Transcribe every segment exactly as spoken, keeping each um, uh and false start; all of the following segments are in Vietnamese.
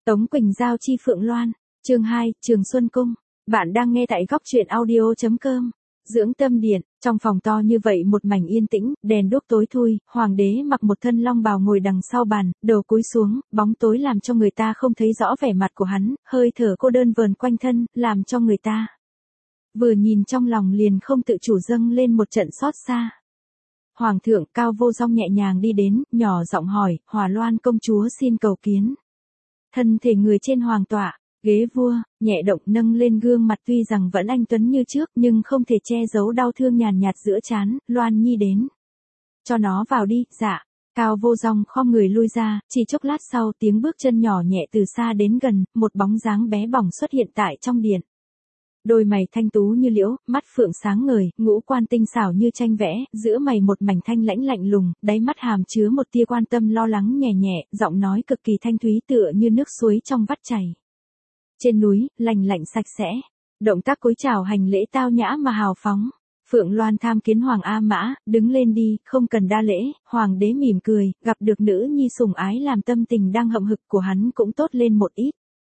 Tống Quỳnh giao chi Phượng Loan, chương hai, Trường Xuân Cung. Bạn đang nghe tại góc truyện audio chấm com. Dưỡng tâm điện, trong phòng to như vậy một mảnh yên tĩnh, đèn đuốc tối thui, hoàng đế mặc một thân long bào ngồi đằng sau bàn, đầu cúi xuống, bóng tối làm cho người ta không thấy rõ vẻ mặt của hắn, hơi thở cô đơn vờn quanh thân, làm cho người ta vừa nhìn trong lòng liền không tự chủ dâng lên một trận xót xa. Hoàng thượng Cao Vô Song nhẹ nhàng đi đến, nhỏ giọng hỏi, Hòa Loan công chúa xin cầu kiến. Thân thể người trên hoàng tọa, ghế vua, nhẹ động nâng lên gương mặt tuy rằng vẫn anh tuấn như trước nhưng không thể che giấu đau thương nhàn nhạt giữa trán, Loan Nhi đến. Cho nó vào đi, dạ. Cao Vô Song khom người lui ra, chỉ chốc lát sau tiếng bước chân nhỏ nhẹ từ xa đến gần, một bóng dáng bé bỏng xuất hiện tại trong điện. Đôi mày thanh tú như liễu, mắt phượng sáng ngời, ngũ quan tinh xảo như tranh vẽ, giữa mày một mảnh thanh lãnh lạnh lùng, đáy mắt hàm chứa một tia quan tâm lo lắng nhẹ nhẹ, giọng nói cực kỳ thanh thúy tựa như nước suối trong vắt chảy. Trên núi, lành lạnh sạch sẽ, động tác cúi chào hành lễ tao nhã mà hào phóng. Phượng Loan tham kiến Hoàng A Mã, đứng lên đi, không cần đa lễ. Hoàng đế mỉm cười, gặp được nữ nhi sủng ái làm tâm tình đang hậm hực của hắn cũng tốt lên một ít.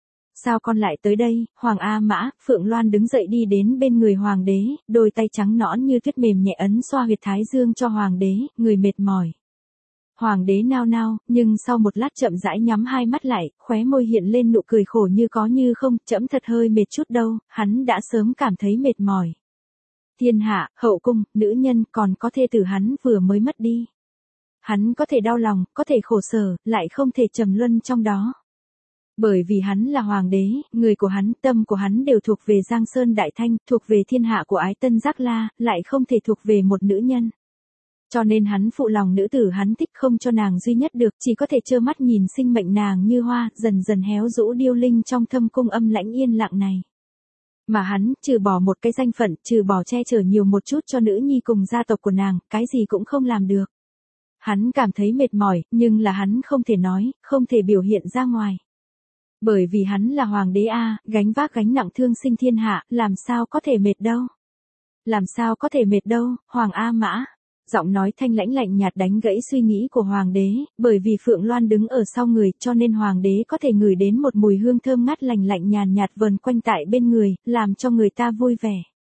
Sao con lại tới đây, Hoàng A Mã? Phượng Loan đứng dậy đi đến bên người hoàng đế, đôi tay trắng nõn như tuyết mềm nhẹ ấn xoa huyệt thái dương cho hoàng đế, người mệt mỏi. Hoàng đế nao nao, nhưng sau một lát chậm rãi nhắm hai mắt lại, khóe môi hiện lên nụ cười khổ như có như không, trẫm thật hơi mệt chút đâu, hắn đã sớm cảm thấy mệt mỏi. Thiên hạ, hậu cung, nữ nhân còn có thê tử hắn vừa mới mất đi. Hắn có thể đau lòng, có thể khổ sở, lại không thể trầm luân trong đó. Bởi vì hắn là hoàng đế, người của hắn, tâm của hắn đều thuộc về Giang Sơn Đại Thanh, thuộc về thiên hạ của Ái Tân Giác La, lại không thể thuộc về một nữ nhân. Cho nên hắn phụ lòng nữ tử hắn thích không cho nàng duy nhất được, chỉ có thể trơ mắt nhìn sinh mệnh nàng như hoa, dần dần héo rũ điêu linh trong thâm cung âm lãnh yên lặng này. Mà hắn, trừ bỏ một cái danh phận, trừ bỏ che chở nhiều một chút cho nữ nhi cùng gia tộc của nàng, cái gì cũng không làm được. Hắn cảm thấy mệt mỏi, nhưng là hắn không thể nói, không thể biểu hiện ra ngoài. Bởi vì hắn là hoàng đế a, gánh vác gánh nặng thương sinh thiên hạ, làm sao có thể mệt đâu. Làm sao có thể mệt đâu, Hoàng A Mã. Giọng nói thanh lãnh lạnh nhạt đánh gãy suy nghĩ của hoàng đế, bởi vì Phượng Loan đứng ở sau người, cho nên hoàng đế có thể ngửi đến một mùi hương thơm ngát lành lạnh nhàn nhạt vờn quanh tại bên người, làm cho người ta vui vẻ.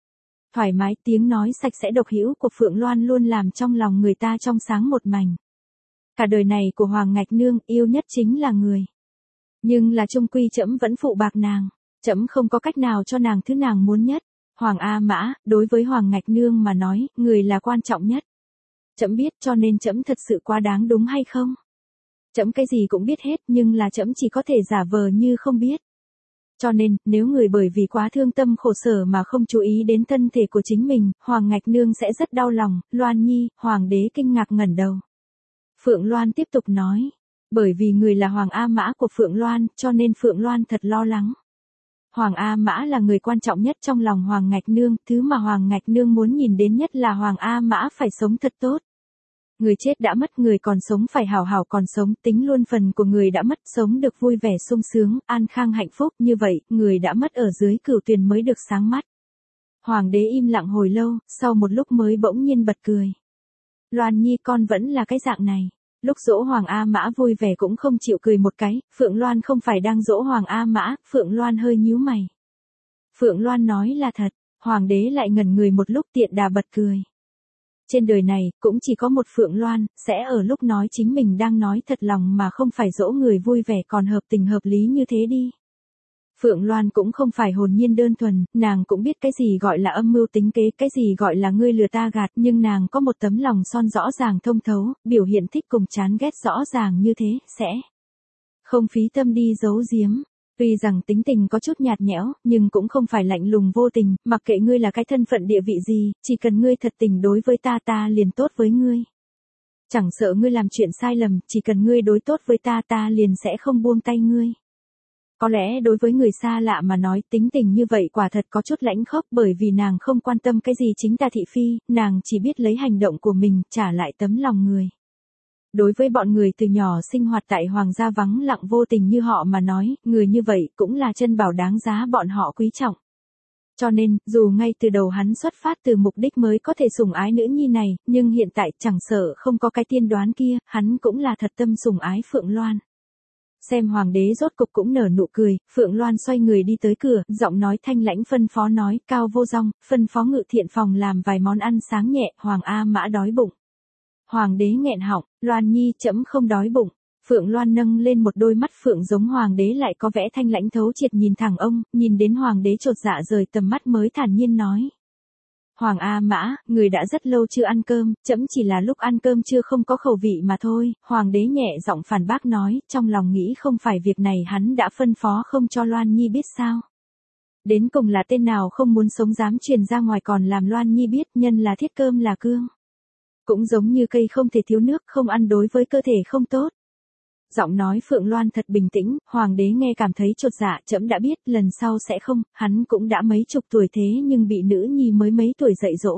Thoải mái, tiếng nói sạch sẽ độc hữu của Phượng Loan luôn làm trong lòng người ta trong sáng một mảnh. Cả đời này của Hoàng Ngạch Nương, yêu nhất chính là người. Nhưng là chung quy trẫm vẫn phụ bạc nàng, trẫm không có cách nào cho nàng thứ nàng muốn nhất. Hoàng A Mã, đối với Hoàng Ngạch Nương mà nói, người là quan trọng nhất. Trẫm biết, cho nên trẫm thật sự quá đáng đúng hay không? Trẫm cái gì cũng biết hết, nhưng là trẫm chỉ có thể giả vờ như không biết. Cho nên, nếu người bởi vì quá thương tâm khổ sở mà không chú ý đến thân thể của chính mình, Hoàng Ngạch Nương sẽ rất đau lòng. Loan Nhi, hoàng đế kinh ngạc ngẩng đầu. Phượng Loan tiếp tục nói. Bởi vì người là Hoàng A Mã của Phượng Loan, cho nên Phượng Loan thật lo lắng. Hoàng A Mã là người quan trọng nhất trong lòng Hoàng Ngạch Nương, thứ mà Hoàng Ngạch Nương muốn nhìn đến nhất là Hoàng A Mã phải sống thật tốt. Người chết đã mất, người còn sống phải hảo hảo còn sống, tính luôn phần của người đã mất, sống được vui vẻ sung sướng, an khang hạnh phúc, như vậy, người đã mất ở dưới cửu tuyền mới được sáng mắt. Hoàng đế im lặng hồi lâu, sau một lúc mới bỗng nhiên bật cười. Loan Nhi con vẫn là cái dạng này. Lúc dỗ Hoàng A Mã vui vẻ cũng không chịu cười một cái, Phượng Loan không phải đang dỗ Hoàng A Mã, Phượng Loan hơi nhíu mày. Phượng Loan nói là thật, Hoàng đế lại ngẩn người một lúc tiện đà bật cười. Trên đời này, cũng chỉ có một Phượng Loan, sẽ ở lúc nói chính mình đang nói thật lòng mà không phải dỗ người vui vẻ còn hợp tình hợp lý như thế đi. Phượng Loan cũng không phải hồn nhiên đơn thuần, nàng cũng biết cái gì gọi là âm mưu tính kế, cái gì gọi là ngươi lừa ta gạt, nhưng nàng có một tấm lòng son rõ ràng thông thấu, biểu hiện thích cùng chán ghét rõ ràng như thế, sẽ không phí tâm đi giấu giếm. Tuy rằng tính tình có chút nhạt nhẽo, nhưng cũng không phải lạnh lùng vô tình, mặc kệ ngươi là cái thân phận địa vị gì, chỉ cần ngươi thật tình đối với ta ta liền tốt với ngươi. Chẳng sợ ngươi làm chuyện sai lầm, chỉ cần ngươi đối tốt với ta ta liền sẽ không buông tay ngươi. Có lẽ đối với người xa lạ mà nói tính tình như vậy quả thật có chút lãnh khốc, bởi vì nàng không quan tâm cái gì chính ta thị phi, nàng chỉ biết lấy hành động của mình trả lại tấm lòng người. Đối với bọn người từ nhỏ sinh hoạt tại hoàng gia vắng lặng vô tình như họ mà nói, người như vậy cũng là chân bảo đáng giá bọn họ quý trọng. Cho nên, dù ngay từ đầu hắn xuất phát từ mục đích mới có thể sủng ái nữ nhi này, nhưng hiện tại chẳng sợ không có cái tiên đoán kia, hắn cũng là thật tâm sủng ái Phượng Loan. Xem hoàng đế rốt cục cũng nở nụ cười, Phượng Loan xoay người đi tới cửa, giọng nói thanh lãnh phân phó nói, Cao Vô Dong, phân phó ngự thiện phòng làm vài món ăn sáng nhẹ, Hoàng A Mã đói bụng. Hoàng đế nghẹn họng, Loan Nhi trẫm không đói bụng. Phượng Loan nâng lên một đôi mắt phượng giống hoàng đế lại có vẻ thanh lãnh thấu triệt nhìn thẳng ông, nhìn đến hoàng đế chột dạ rời tầm mắt mới thản nhiên nói. Hoàng A Mã, người đã rất lâu chưa ăn cơm, trẫm chỉ là lúc ăn cơm chưa không có khẩu vị mà thôi, hoàng đế nhẹ giọng phản bác nói, trong lòng nghĩ không phải việc này hắn đã phân phó không cho Loan Nhi biết sao. Đến cùng là tên nào không muốn sống dám truyền ra ngoài còn làm Loan Nhi biết nhân là thiết cơm là cương. Cũng giống như cây không thể thiếu nước không ăn đối với cơ thể không tốt. Giọng nói Phượng Loan thật bình tĩnh, hoàng đế nghe cảm thấy chột dạ, trẫm đã biết, lần sau sẽ không, hắn cũng đã mấy chục tuổi thế nhưng bị nữ nhi mới mấy tuổi dạy dỗ.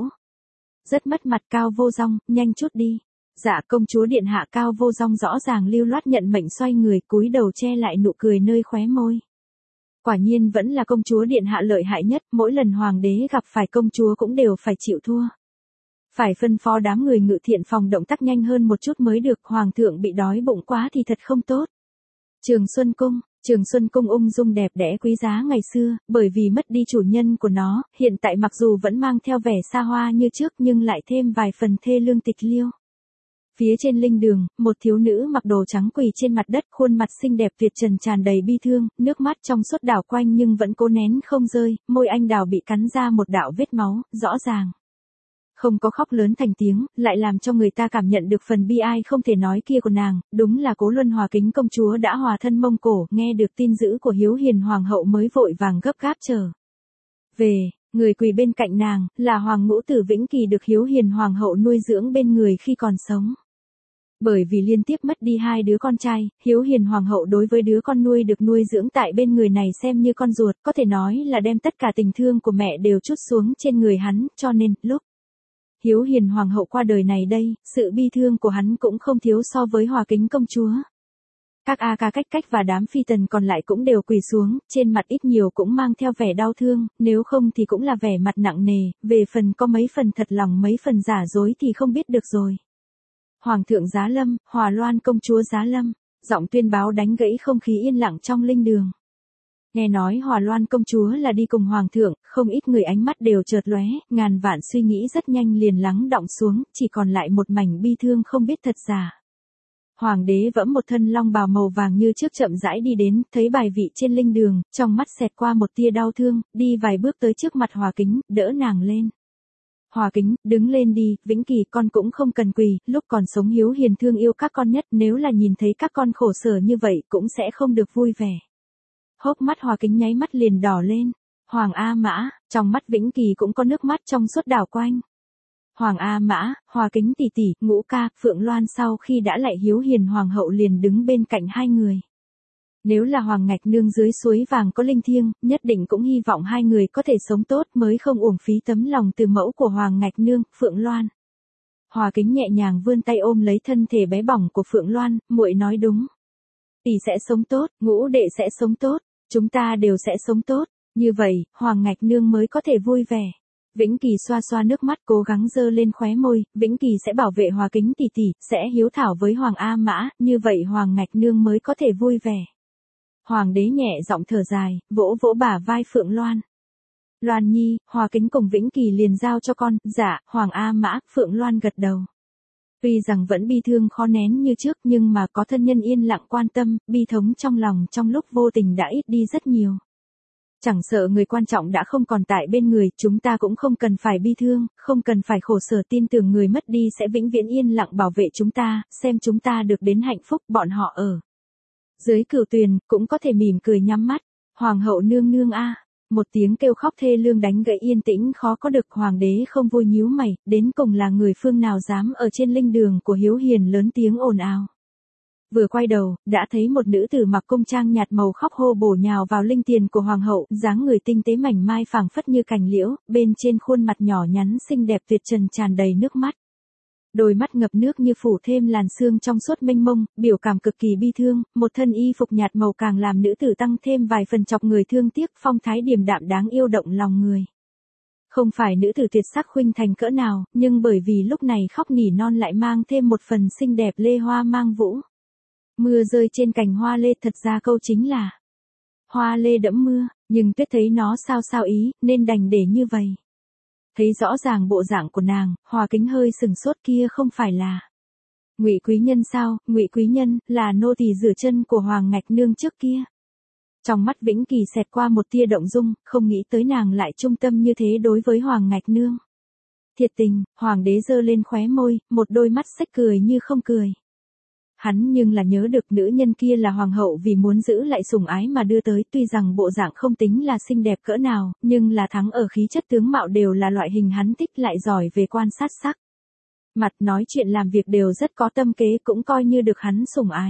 Rất mất mặt. Cao Vô Dong, nhanh chút đi. Dạ công chúa điện hạ. Cao Vô Dong rõ ràng lưu loát nhận mệnh xoay người cúi đầu che lại nụ cười nơi khóe môi. Quả nhiên vẫn là công chúa điện hạ lợi hại nhất, mỗi lần hoàng đế gặp phải công chúa cũng đều phải chịu thua. Phải phân phó đám người ngự thiện phòng động tác nhanh hơn một chút mới được, hoàng thượng bị đói bụng quá thì thật không tốt. Trường Xuân Cung, Trường Xuân Cung ung dung đẹp đẽ quý giá ngày xưa, bởi vì mất đi chủ nhân của nó, hiện tại mặc dù vẫn mang theo vẻ xa hoa như trước nhưng lại thêm vài phần thê lương tịch liêu. Phía trên linh đường, một thiếu nữ mặc đồ trắng quỳ trên mặt đất, khuôn mặt xinh đẹp tuyệt trần tràn đầy bi thương, nước mắt trong suốt đảo quanh nhưng vẫn cố nén không rơi, môi anh đào bị cắn ra một đạo vết máu, rõ ràng. Không có khóc lớn thành tiếng, lại làm cho người ta cảm nhận được phần bi ai không thể nói kia của nàng, đúng là Cố Luân Hòa Kính công chúa đã hòa thân Mông Cổ, nghe được tin dữ của Hiếu Hiền hoàng hậu mới vội vàng gấp gáp trở về, người quỳ bên cạnh nàng, là Hoàng Ngũ Tử Vĩnh Kỳ được Hiếu Hiền hoàng hậu nuôi dưỡng bên người khi còn sống. Bởi vì liên tiếp mất đi hai đứa con trai, Hiếu Hiền hoàng hậu đối với đứa con nuôi được nuôi dưỡng tại bên người này xem như con ruột, có thể nói là đem tất cả tình thương của mẹ đều trút xuống trên người hắn, cho nên, lúc Hiếu Hiền hoàng hậu qua đời này đây, sự bi thương của hắn cũng không thiếu so với Hòa Kính công chúa. Các A Ca Cách Cách và đám phi tần còn lại cũng đều quỳ xuống, trên mặt ít nhiều cũng mang theo vẻ đau thương, nếu không thì cũng là vẻ mặt nặng nề, về phần có mấy phần thật lòng mấy phần giả dối thì không biết được rồi. Hoàng thượng giá lâm, Hòa Loan công chúa giá lâm, giọng tuyên báo đánh gãy không khí yên lặng trong linh đường. Nghe nói Hòa Loan công chúa là đi cùng hoàng thượng, không ít người ánh mắt đều chợt lóe, ngàn vạn suy nghĩ rất nhanh liền lắng đọng xuống, chỉ còn lại một mảnh bi thương không biết thật giả. Hoàng đế vẫm một thân long bào màu vàng như trước chậm rãi đi đến, thấy bài vị trên linh đường, trong mắt xẹt qua một tia đau thương, đi vài bước tới trước mặt Hòa Kính, đỡ nàng lên. Hòa Kính, đứng lên đi, Vĩnh Kỳ con cũng không cần quỳ, lúc còn sống Hiếu Hiền thương yêu các con nhất, nếu là nhìn thấy các con khổ sở như vậy cũng sẽ không được vui vẻ. Hốc mắt Hòa Kính nháy mắt liền đỏ lên. Hoàng A Mã, trong mắt Vĩnh Kỳ cũng có nước mắt trong suốt đảo quanh. Hoàng A Mã, Hòa Kính tỷ tỷ, Ngũ ca, Phượng Loan sau khi đã lại Hiếu Hiền hoàng hậu liền đứng bên cạnh hai người. Nếu là Hoàng Ngạch Nương dưới suối vàng có linh thiêng, nhất định cũng hy vọng hai người có thể sống tốt mới không uổng phí tấm lòng từ mẫu của Hoàng Ngạch Nương, Phượng Loan. Hòa Kính nhẹ nhàng vươn tay ôm lấy thân thể bé bỏng của Phượng Loan, muội nói đúng. Tỷ sẽ sống tốt, Ngũ đệ sẽ sống tốt, chúng ta đều sẽ sống tốt, như vậy, Hoàng Ngạch Nương mới có thể vui vẻ. Vĩnh Kỳ xoa xoa nước mắt cố gắng dơ lên khóe môi, Vĩnh Kỳ sẽ bảo vệ Hòa Kính tỷ tỷ, sẽ hiếu thảo với Hoàng A Mã, như vậy Hoàng Ngạch Nương mới có thể vui vẻ. Hoàng đế nhẹ giọng thở dài, vỗ vỗ bả vai Phượng Loan. Loan Nhi, Hòa Kính cùng Vĩnh Kỳ liền giao cho con, dạ, Hoàng A Mã, Phượng Loan gật đầu. Tuy rằng vẫn bi thương khó nén như trước nhưng mà có thân nhân yên lặng quan tâm, bi thống trong lòng trong lúc vô tình đã ít đi rất nhiều. Chẳng sợ người quan trọng đã không còn tại bên người, chúng ta cũng không cần phải bi thương, không cần phải khổ sở, tin tưởng người mất đi sẽ vĩnh viễn yên lặng bảo vệ chúng ta, xem chúng ta được đến hạnh phúc, bọn họ ở dưới cửu tuyền, cũng có thể mỉm cười nhắm mắt. Hoàng hậu nương nương a. Một tiếng kêu khóc thê lương đánh gãy yên tĩnh khó có được, hoàng đế không vui nhíu mày, đến cùng là người phương nào dám ở trên linh đường của Hiếu Hiền lớn tiếng ồn ào. Vừa quay đầu, đã thấy một nữ tử mặc cung trang nhạt màu khóc hô bổ nhào vào linh tiền của hoàng hậu, dáng người tinh tế mảnh mai phảng phất như cành liễu, bên trên khuôn mặt nhỏ nhắn xinh đẹp tuyệt trần tràn đầy nước mắt. Đôi mắt ngập nước như phủ thêm làn sương trong suốt mênh mông, biểu cảm cực kỳ bi thương, một thân y phục nhạt màu càng làm nữ tử tăng thêm vài phần chọc người thương tiếc, phong thái điềm đạm đáng yêu động lòng người. Không phải nữ tử tuyệt sắc khuynh thành cỡ nào, nhưng bởi vì lúc này khóc nỉ non lại mang thêm một phần xinh đẹp lê hoa mang vũ. Mưa rơi trên cành hoa lê, thật ra câu chính là hoa lê đẫm mưa, nhưng Tuyết thấy nó sao sao ý, nên đành để như vậy. Thấy rõ ràng bộ dạng của nàng, Hòa Kính hơi sừng sốt, kia không phải là Ngụy Quý Nhân sao? Ngụy Quý Nhân là nô tỳ rửa chân của Hoàng Ngạch Nương trước kia. Trong mắt Vĩnh Kỳ xẹt qua một tia động dung, không nghĩ tới nàng lại trung tâm như thế đối với Hoàng Ngạch Nương. Thiệt tình, Hoàng đế giơ lên khóe môi, một đôi mắt xếch cười như không cười. Hắn nhưng là nhớ được nữ nhân kia là hoàng hậu vì muốn giữ lại sủng ái mà đưa tới, tuy rằng bộ dạng không tính là xinh đẹp cỡ nào, nhưng là thắng ở khí chất tướng mạo, đều là loại hình hắn thích, lại giỏi về quan sát sắc mặt, nói chuyện làm việc đều rất có tâm kế, cũng coi như được hắn sủng ái.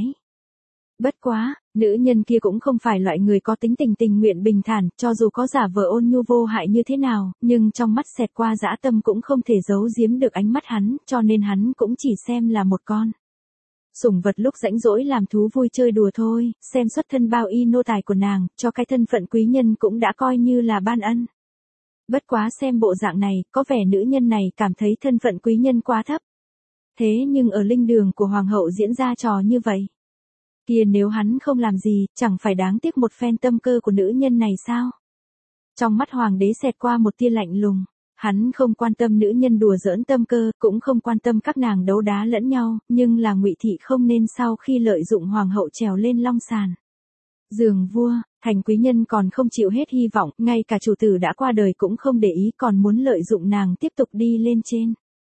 Bất quá, nữ nhân kia cũng không phải loại người có tính tình tình nguyện bình thản, cho dù có giả vờ ôn nhu vô hại như thế nào, nhưng trong mắt xẹt qua dã tâm cũng không thể giấu giếm được ánh mắt hắn, cho nên hắn cũng chỉ xem là một con sủng vật lúc rãnh rỗi làm thú vui chơi đùa thôi, xem xuất thân bao y nô tài của nàng, cho cái thân phận quý nhân cũng đã coi như là ban ân. Bất quá xem bộ dạng này, có vẻ nữ nhân này cảm thấy thân phận quý nhân quá thấp. Thế nhưng ở linh đường của hoàng hậu diễn ra trò như vậy, kia nếu hắn không làm gì, chẳng phải đáng tiếc một phen tâm cơ của nữ nhân này sao? Trong mắt hoàng đế xẹt qua một tia lạnh lùng. Hắn không quan tâm nữ nhân đùa giỡn tâm cơ, cũng không quan tâm các nàng đấu đá lẫn nhau, nhưng là Ngụy thị không nên sau khi lợi dụng hoàng hậu trèo lên long sàn giường vua, thành quý nhân còn không chịu hết hy vọng, ngay cả chủ tử đã qua đời cũng không để ý, còn muốn lợi dụng nàng tiếp tục đi lên trên.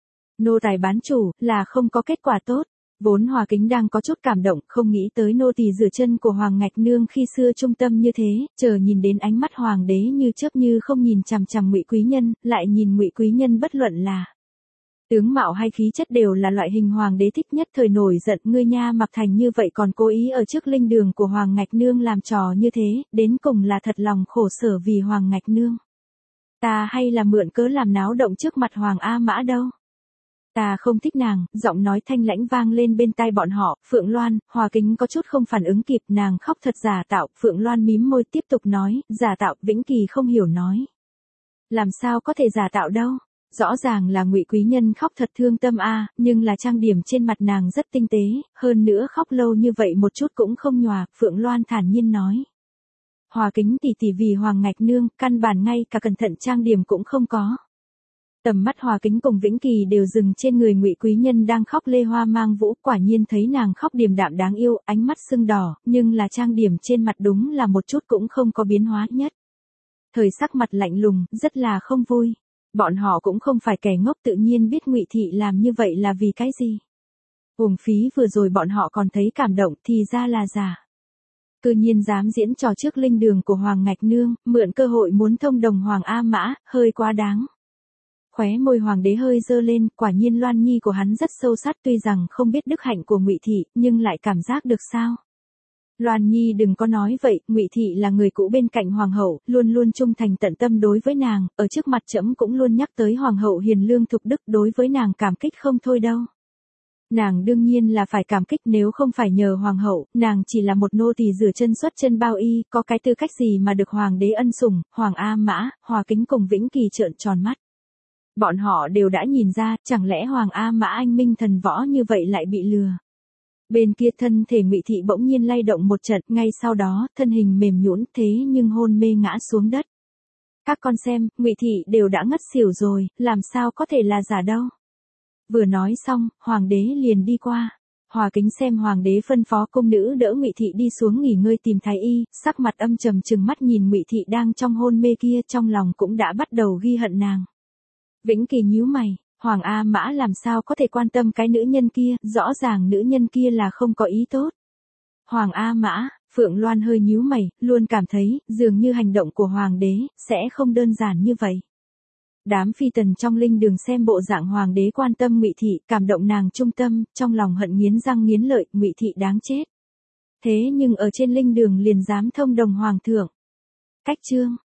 Nô tài bán chủ, là không có kết quả tốt. Vốn Hòa Kính đang có chút cảm động, không nghĩ tới nô tỳ rửa chân của Hoàng Ngạch Nương khi xưa trung tâm như thế, chờ nhìn đến ánh mắt hoàng đế như chớp như không nhìn chằm chằm Ngụy Quý Nhân, lại nhìn Ngụy Quý Nhân bất luận là tướng mạo hay khí chất đều là loại hình hoàng đế thích nhất, thời nổi giận, ngươi nha mặc thành như vậy còn cố ý ở trước linh đường của Hoàng Ngạch Nương làm trò như thế, đến cùng là thật lòng khổ sở vì Hoàng Ngạch Nương. Ta hay là mượn cớ làm náo động trước mặt Hoàng A Mã đâu? Ta không thích nàng, giọng nói thanh lãnh vang lên bên tai bọn họ, Phượng Loan, Hòa Kính có chút không phản ứng kịp, nàng khóc thật giả tạo, Phượng Loan mím môi tiếp tục nói, giả tạo, Vĩnh Kỳ không hiểu nói. Làm sao có thể giả tạo đâu? Rõ ràng là Ngụy Quý Nhân khóc thật thương tâm a, nhưng là trang điểm trên mặt nàng rất tinh tế, hơn nữa khóc lâu như vậy một chút cũng không nhòa, Phượng Loan thản nhiên nói. Hòa Kính tỷ tỷ vì Hoàng Ngạch Nương, căn bản ngay cả cẩn thận trang điểm cũng không có. Tầm mắt Hòa Kính cùng Vĩnh Kỳ đều dừng trên người Ngụy Quý Nhân đang khóc lê hoa mang vũ, quả nhiên thấy nàng khóc điềm đạm đáng yêu, ánh mắt sưng đỏ, nhưng là trang điểm trên mặt đúng là một chút cũng không có biến hóa nhất. Thời sắc mặt lạnh lùng, rất là không vui. Bọn họ cũng không phải kẻ ngốc, tự nhiên biết Ngụy thị làm như vậy là vì cái gì. Uổng phí vừa rồi bọn họ còn thấy cảm động, thì ra là giả. Cư nhiên dám diễn trò trước linh đường của Hoàng Ngạch Nương, mượn cơ hội muốn thông đồng Hoàng A Mã, hơi quá đáng. Khóe môi hoàng đế hơi dơ lên, quả nhiên Loan Nhi của hắn rất sâu sát, tuy rằng không biết đức hạnh của Ngụy thị, nhưng lại cảm giác được sao. Loan Nhi đừng có nói vậy, Ngụy thị là người cũ bên cạnh hoàng hậu, luôn luôn trung thành tận tâm đối với nàng, ở trước mặt trẫm cũng luôn nhắc tới hoàng hậu hiền lương thục đức, đối với nàng cảm kích không thôi đâu. Nàng đương nhiên là phải cảm kích, nếu không phải nhờ hoàng hậu, nàng chỉ là một nô tỳ rửa chân xuất chân bao y, có cái tư cách gì mà được hoàng đế ân sủng. Hoàng A Mã, Hòa Kính cùng Vĩnh Kỳ trợn tròn mắt. Bọn họ đều đã nhìn ra, chẳng lẽ Hoàng A Mã anh minh thần võ như vậy lại bị lừa. Bên kia thân thể Ngụy thị bỗng nhiên lay động một trận, ngay sau đó, thân hình mềm nhũn, thế nhưng hôn mê ngã xuống đất. Các con xem, Ngụy thị đều đã ngất xỉu rồi, làm sao có thể là giả đâu. Vừa nói xong, hoàng đế liền đi qua. Hòa Kính xem hoàng đế phân phó cung nữ đỡ Ngụy thị đi xuống nghỉ ngơi tìm thái y, sắc mặt âm trầm trừng mắt nhìn Ngụy thị đang trong hôn mê kia, trong lòng cũng đã bắt đầu ghi hận nàng. Vĩnh Kỳ nhíu mày, Hoàng A Mã làm sao có thể quan tâm cái nữ nhân kia, rõ ràng nữ nhân kia là không có ý tốt. Hoàng A Mã, Phượng Loan hơi nhíu mày, luôn cảm thấy, dường như hành động của hoàng đế, sẽ không đơn giản như vậy. Đám phi tần trong linh đường xem bộ dạng hoàng đế quan tâm Ngụy thị, cảm động nàng trung tâm, trong lòng hận nghiến răng nghiến lợi, Ngụy thị đáng chết. Thế nhưng ở trên linh đường liền dám thông đồng hoàng thượng. Cách chương